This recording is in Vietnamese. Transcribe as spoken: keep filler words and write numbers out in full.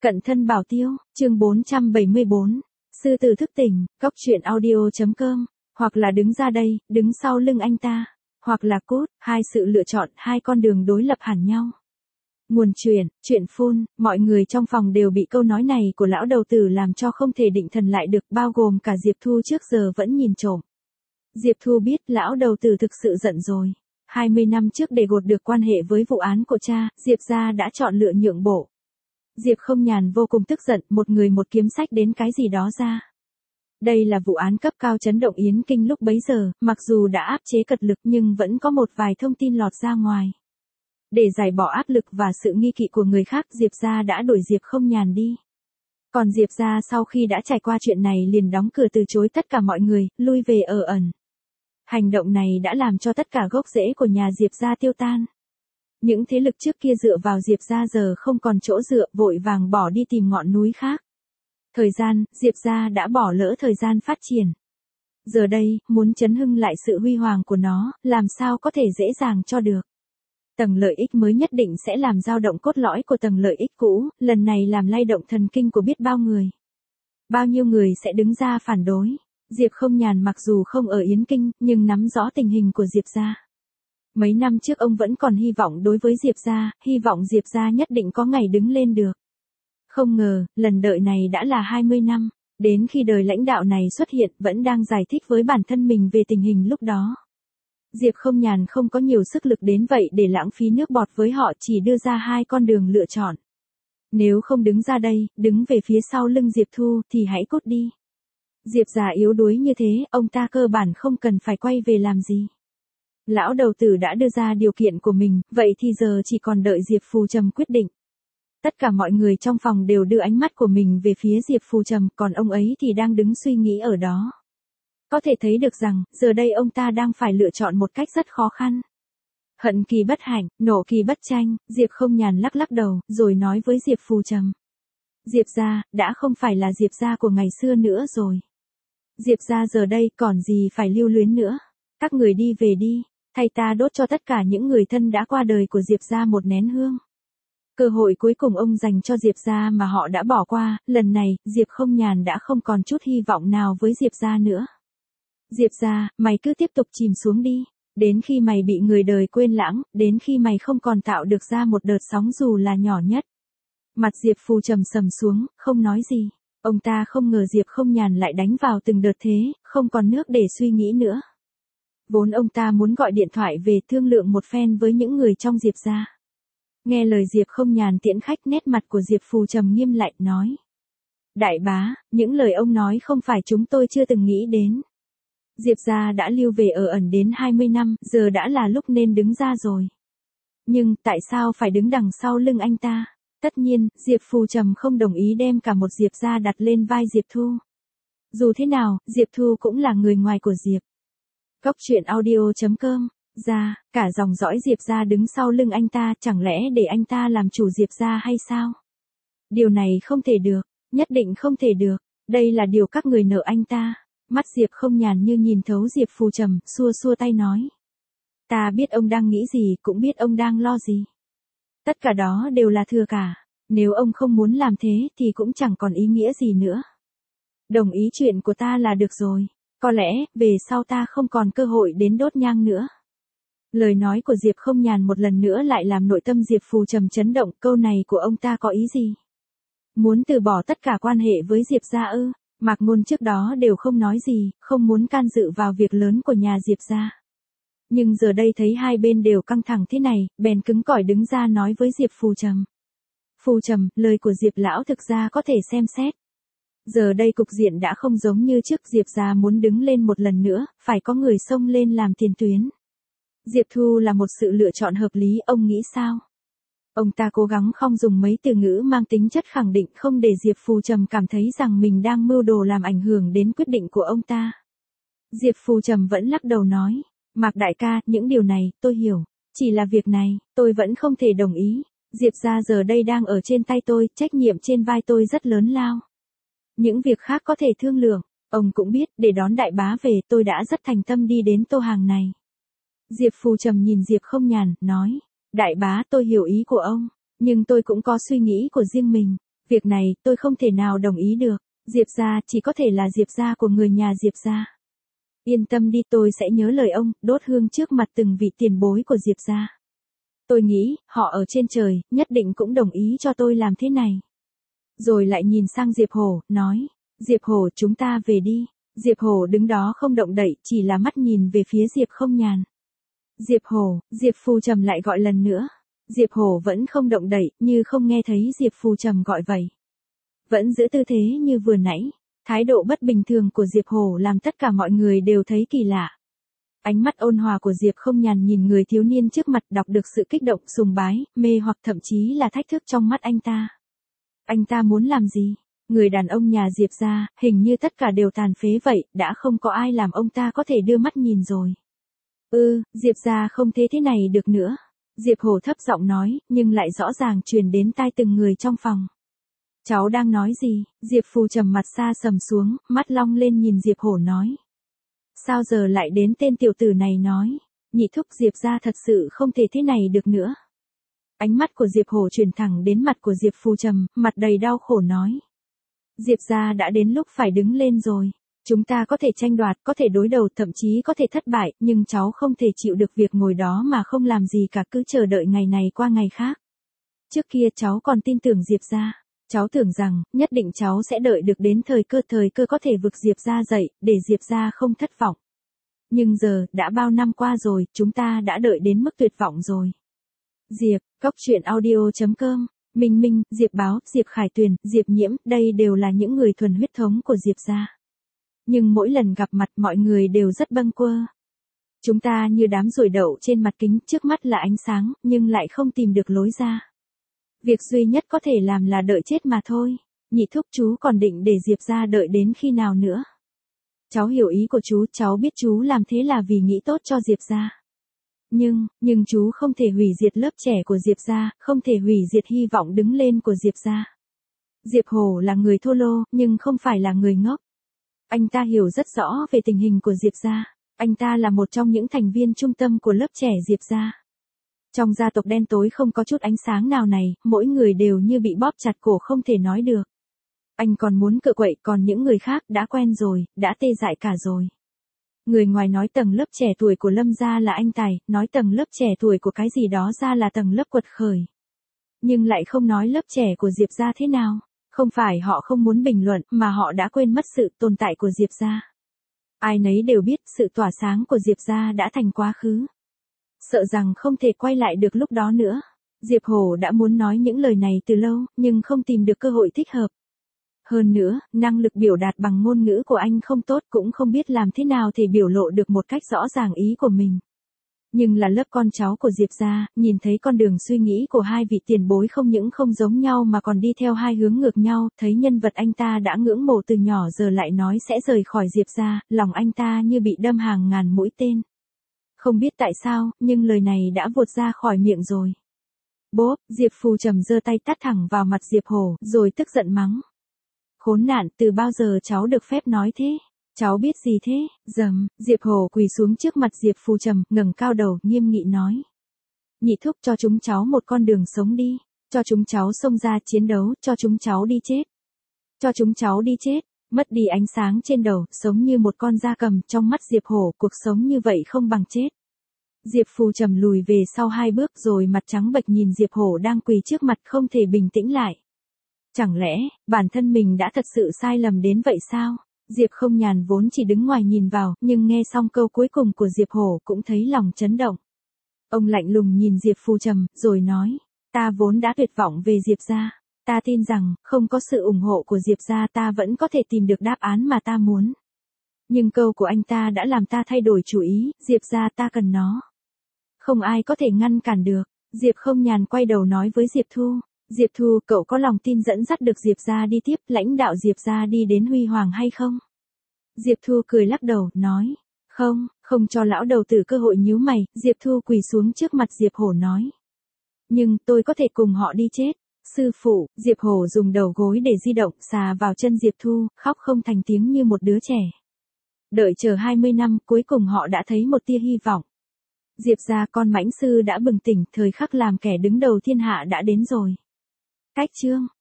Cận thân bảo tiêu, chương bốn trăm bảy mươi bốn. Sư tử thức tỉnh, cóc truyện audio.com, hoặc là đứng ra đây, đứng sau lưng anh ta, hoặc là cút, hai sự lựa chọn, hai con đường đối lập hẳn nhau. Nguồn truyện, truyện phun, mọi người trong phòng đều bị câu nói này của lão đầu tử làm cho không thể định thần lại được, bao gồm cả Diệp Thu trước giờ vẫn nhìn trộm. Diệp Thu biết lão đầu tử thực sự giận rồi. hai mươi năm trước để gột được quan hệ với vụ án của cha, Diệp gia đã chọn lựa nhượng bộ. Diệp Không Nhàn vô cùng tức giận, một người một kiếm sách đến cái gì đó ra. Đây là vụ án cấp cao chấn động Yến Kinh lúc bấy giờ, mặc dù đã áp chế cật lực nhưng vẫn có một vài thông tin lọt ra ngoài. Để giải bỏ áp lực và sự nghi kỵ của người khác, Diệp gia đã đuổi Diệp Không Nhàn đi. Còn Diệp gia sau khi đã trải qua chuyện này liền đóng cửa từ chối tất cả mọi người, lui về ở ẩn. Hành động này đã làm cho tất cả gốc rễ của nhà Diệp gia tiêu tan. Những thế lực trước kia dựa vào Diệp gia giờ không còn chỗ dựa, vội vàng bỏ đi tìm ngọn núi khác. Thời gian, Diệp gia đã bỏ lỡ thời gian phát triển. Giờ đây, muốn chấn hưng lại sự huy hoàng của nó, làm sao có thể dễ dàng cho được. Tầng lợi ích mới nhất định sẽ làm dao động cốt lõi của tầng lợi ích cũ, lần này làm lay động thần kinh của biết bao người. Bao nhiêu người sẽ đứng ra phản đối. Diệp Không Nhàn mặc dù không ở Yến Kinh, nhưng nắm rõ tình hình của Diệp gia. Mấy năm trước ông vẫn còn hy vọng đối với Diệp gia, hy vọng Diệp gia nhất định có ngày đứng lên được. Không ngờ, lần đợi này đã là hai mươi năm, đến khi đời lãnh đạo này xuất hiện vẫn đang giải thích với bản thân mình về tình hình lúc đó. Diệp Không Nhàn không có nhiều sức lực đến vậy để lãng phí nước bọt với họ, chỉ đưa ra hai con đường lựa chọn. Nếu không đứng ra đây, đứng về phía sau lưng Diệp Thu thì hãy cút đi. Diệp gia yếu đuối như thế, ông ta cơ bản không cần phải quay về làm gì. Lão đầu tử đã đưa ra điều kiện của mình, vậy thì giờ chỉ còn đợi Diệp Phù Trầm quyết định. Tất cả mọi người trong phòng đều đưa ánh mắt của mình về phía Diệp Phù Trầm, còn ông ấy thì đang đứng suy nghĩ ở đó. Có thể thấy được rằng, giờ đây ông ta đang phải lựa chọn một cách rất khó khăn. Hận kỳ bất hạnh, nộ kỳ bất tranh, Diệp Không Nhàn lắc lắc đầu, rồi nói với Diệp Phù Trầm. Diệp gia, đã không phải là Diệp gia của ngày xưa nữa rồi. Diệp gia giờ đây còn gì phải lưu luyến nữa. Các người đi về đi, thay ta đốt cho tất cả những người thân đã qua đời của Diệp gia một nén hương. Cơ hội cuối cùng ông dành cho Diệp gia mà họ đã bỏ qua, lần này, Diệp Không Nhàn đã không còn chút hy vọng nào với Diệp gia nữa. Diệp gia, mày cứ tiếp tục chìm xuống đi, đến khi mày bị người đời quên lãng, đến khi mày không còn tạo được ra một đợt sóng dù là nhỏ nhất. Mặt Diệp Phù Trầm sầm xuống, không nói gì. Ông ta không ngờ Diệp Không Nhàn lại đánh vào từng đợt thế, không còn nước để suy nghĩ nữa. Vốn ông ta muốn gọi điện thoại về thương lượng một phen với những người trong Diệp gia. Nghe lời Diệp Không Nhàn tiễn khách, nét mặt của Diệp Phù Trầm nghiêm lại, nói. Đại bá, những lời ông nói không phải chúng tôi chưa từng nghĩ đến. Diệp gia đã lưu về ở ẩn đến hai mươi năm, giờ đã là lúc nên đứng ra rồi. Nhưng, tại sao phải đứng đằng sau lưng anh ta? Tất nhiên, Diệp Phù Trầm không đồng ý đem cả một Diệp gia đặt lên vai Diệp Thu. Dù thế nào, Diệp Thu cũng là người ngoài của Diệp. Cóc truyện audio.com, ra, cả dòng dõi Diệp gia đứng sau lưng anh ta, chẳng lẽ để anh ta làm chủ Diệp gia hay sao? Điều này không thể được, nhất định không thể được, đây là điều các người nợ anh ta. Mắt Diệp Không Nhàn như nhìn thấu Diệp Phù Trầm, xua xua tay nói. Ta biết ông đang nghĩ gì, cũng biết ông đang lo gì. Tất cả đó đều là thừa cả, nếu ông không muốn làm thế thì cũng chẳng còn ý nghĩa gì nữa. Đồng ý chuyện của ta là được rồi, có lẽ, về sau ta không còn cơ hội đến đốt nhang nữa. Lời nói của Diệp Không Nhàn một lần nữa lại làm nội tâm Diệp Phù Trầm chấn động, câu này của ông ta có ý gì? Muốn từ bỏ tất cả quan hệ với Diệp gia ư? Mạc Ngôn trước đó đều không nói gì, không muốn can dự vào việc lớn của nhà Diệp gia. Nhưng giờ đây thấy hai bên đều căng thẳng thế này, bèn cứng cỏi đứng ra nói với Diệp Phù Trầm. Phù Trầm, lời của Diệp lão thực ra có thể xem xét. Giờ đây cục diện đã không giống như trước, Diệp gia muốn đứng lên một lần nữa, phải có người xông lên làm tiền tuyến. Diệp Thu là một sự lựa chọn hợp lý, ông nghĩ sao? Ông ta cố gắng không dùng mấy từ ngữ mang tính chất khẳng định, không để Diệp Phù Trầm cảm thấy rằng mình đang mưu đồ làm ảnh hưởng đến quyết định của ông ta. Diệp Phù Trầm vẫn lắc đầu nói, Mạc đại ca, những điều này, tôi hiểu. Chỉ là việc này, tôi vẫn không thể đồng ý. Diệp gia giờ đây đang ở trên tay tôi, trách nhiệm trên vai tôi rất lớn lao. Những việc khác có thể thương lượng, ông cũng biết, để đón đại bá về tôi đã rất thành tâm đi đến Tô Hàng này. Diệp Phù Trầm nhìn Diệp Không Nhàn, nói. Đại bá, tôi hiểu ý của ông, nhưng tôi cũng có suy nghĩ của riêng mình. Việc này tôi không thể nào đồng ý được. Diệp gia chỉ có thể là Diệp gia của người nhà Diệp gia. Yên tâm đi, tôi sẽ nhớ lời ông, đốt hương trước mặt từng vị tiền bối của Diệp gia. Tôi nghĩ, họ ở trên trời, nhất định cũng đồng ý cho tôi làm thế này. Rồi lại nhìn sang Diệp Hổ, nói, Diệp Hổ, chúng ta về đi. Diệp Hổ đứng đó không động đậy, chỉ là mắt nhìn về phía Diệp Không Nhàn. Diệp Hổ, Diệp Phù Trầm lại gọi lần nữa. Diệp Hổ vẫn không động đậy, như không nghe thấy Diệp Phù Trầm gọi vậy. Vẫn giữ tư thế như vừa nãy. Thái độ bất bình thường của Diệp Hổ làm tất cả mọi người đều thấy kỳ lạ. Ánh mắt ôn hòa của Diệp Không Nhàn nhìn người thiếu niên trước mặt, đọc được sự kích động, sùng bái, mê hoặc thậm chí là thách thức trong mắt anh ta. Anh ta muốn làm gì? Người đàn ông nhà Diệp gia, hình như tất cả đều tàn phế vậy, đã không có ai làm ông ta có thể đưa mắt nhìn rồi. Ừ, Diệp gia không thế thế này được nữa. Diệp Hổ thấp giọng nói, nhưng lại rõ ràng truyền đến tai từng người trong phòng. Cháu đang nói gì? Diệp Phù Trầm mặt xa sầm xuống, mắt long lên nhìn Diệp Hổ nói. Sao giờ lại đến tên tiểu tử này nói? Nhị thúc, Diệp gia thật sự không thể thế này được nữa. Ánh mắt của Diệp Hổ chuyển thẳng đến mặt của Diệp Phù Trầm, mặt đầy đau khổ nói. Diệp gia đã đến lúc phải đứng lên rồi. Chúng ta có thể tranh đoạt, có thể đối đầu, thậm chí có thể thất bại, nhưng cháu không thể chịu được việc ngồi đó mà không làm gì cả, cứ chờ đợi ngày này qua ngày khác. Trước kia cháu còn tin tưởng Diệp gia. Cháu tưởng rằng, nhất định cháu sẽ đợi được đến thời cơ thời cơ có thể vực Diệp gia dậy, để Diệp gia không thất vọng. Nhưng giờ, đã bao năm qua rồi, chúng ta đã đợi đến mức tuyệt vọng rồi. Diệp, Cốc Truyện Audio chấm com, Minh Minh, Diệp Báo, Diệp Khải Tuyền, Diệp Nhiễm, đây đều là những người thuần huyết thống của Diệp gia. Nhưng mỗi lần gặp mặt mọi người đều rất bâng quơ. Chúng ta như đám ruồi đậu trên mặt kính, trước mắt là ánh sáng, nhưng lại không tìm được lối ra. Việc duy nhất có thể làm là đợi chết mà thôi. Nhị thúc, chú còn định để Diệp gia đợi đến khi nào nữa? Cháu hiểu ý của chú, cháu biết chú làm thế là vì nghĩ tốt cho Diệp gia. Nhưng, nhưng chú không thể hủy diệt lớp trẻ của Diệp gia, không thể hủy diệt hy vọng đứng lên của Diệp gia. Diệp Hổ là người thô lô, nhưng không phải là người ngốc. Anh ta hiểu rất rõ về tình hình của Diệp gia. Anh ta là một trong những thành viên trung tâm của lớp trẻ Diệp gia. Trong gia tộc đen tối không có chút ánh sáng nào này, mỗi người đều như bị bóp chặt cổ không thể nói được. Anh còn muốn cựa quậy, còn những người khác đã quen rồi, đã tê dại cả rồi. Người ngoài nói tầng lớp trẻ tuổi của Lâm gia là anh tài, nói tầng lớp trẻ tuổi của cái gì đó ra là tầng lớp quật khởi. Nhưng lại không nói lớp trẻ của Diệp gia thế nào. Không phải họ không muốn bình luận, mà họ đã quên mất sự tồn tại của Diệp gia. Ai nấy đều biết sự tỏa sáng của Diệp gia đã thành quá khứ. Sợ rằng không thể quay lại được lúc đó nữa. Diệp Hổ đã muốn nói những lời này từ lâu, nhưng không tìm được cơ hội thích hợp. Hơn nữa, năng lực biểu đạt bằng ngôn ngữ của anh không tốt, cũng không biết làm thế nào thể biểu lộ được một cách rõ ràng ý của mình. Nhưng là lớp con cháu của Diệp gia, nhìn thấy con đường suy nghĩ của hai vị tiền bối không những không giống nhau mà còn đi theo hai hướng ngược nhau, thấy nhân vật anh ta đã ngưỡng mộ từ nhỏ giờ lại nói sẽ rời khỏi Diệp gia, lòng anh ta như bị đâm hàng ngàn mũi tên. Không biết tại sao, nhưng lời này đã vụt ra khỏi miệng rồi. Bốp, Diệp Phù Trầm giơ tay tát thẳng vào mặt Diệp Hổ, rồi tức giận mắng. Khốn nạn, từ bao giờ cháu được phép nói thế? Cháu biết gì thế? Dầm, Diệp Hổ quỳ xuống trước mặt Diệp Phù Trầm, ngẩng cao đầu, nghiêm nghị nói. Nhị thúc, cho chúng cháu một con đường sống đi. Cho chúng cháu xông ra chiến đấu, cho chúng cháu đi chết. Cho chúng cháu đi chết, mất đi ánh sáng trên đầu, sống như một con gia cầm, trong mắt Diệp Hổ, cuộc sống như vậy không bằng chết. Diệp Phù Trầm lùi về sau hai bước rồi mặt trắng bệch nhìn Diệp Hổ đang quỳ trước mặt không thể bình tĩnh lại. Chẳng lẽ, bản thân mình đã thật sự sai lầm đến vậy sao? Diệp Không Nhàn vốn chỉ đứng ngoài nhìn vào, nhưng nghe xong câu cuối cùng của Diệp Hổ cũng thấy lòng chấn động. Ông lạnh lùng nhìn Diệp Phù Trầm, rồi nói, ta vốn đã tuyệt vọng về Diệp gia. Ta tin rằng, không có sự ủng hộ của Diệp gia ta vẫn có thể tìm được đáp án mà ta muốn. Nhưng câu của anh ta đã làm ta thay đổi chủ ý, Diệp gia ta cần nó. Không ai có thể ngăn cản được. Diệp Không Nhàn quay đầu nói với Diệp Thu. Diệp Thu, cậu có lòng tin dẫn dắt được Diệp gia đi tiếp, lãnh đạo Diệp gia đi đến huy hoàng hay không? Diệp Thu cười lắc đầu, nói. Không, không cho lão đầu tử cơ hội nhíu mày, Diệp Thu quỳ xuống trước mặt Diệp Hổ nói. Nhưng, tôi có thể cùng họ đi chết. Sư phụ, Diệp Hổ dùng đầu gối để di động, xà vào chân Diệp Thu, khóc không thành tiếng như một đứa trẻ. Đợi chờ hai mươi năm, cuối cùng họ đã thấy một tia hy vọng. Diệp gia con mãnh sư đã bừng tỉnh, thời khắc làm kẻ đứng đầu thiên hạ đã đến rồi. Cách chương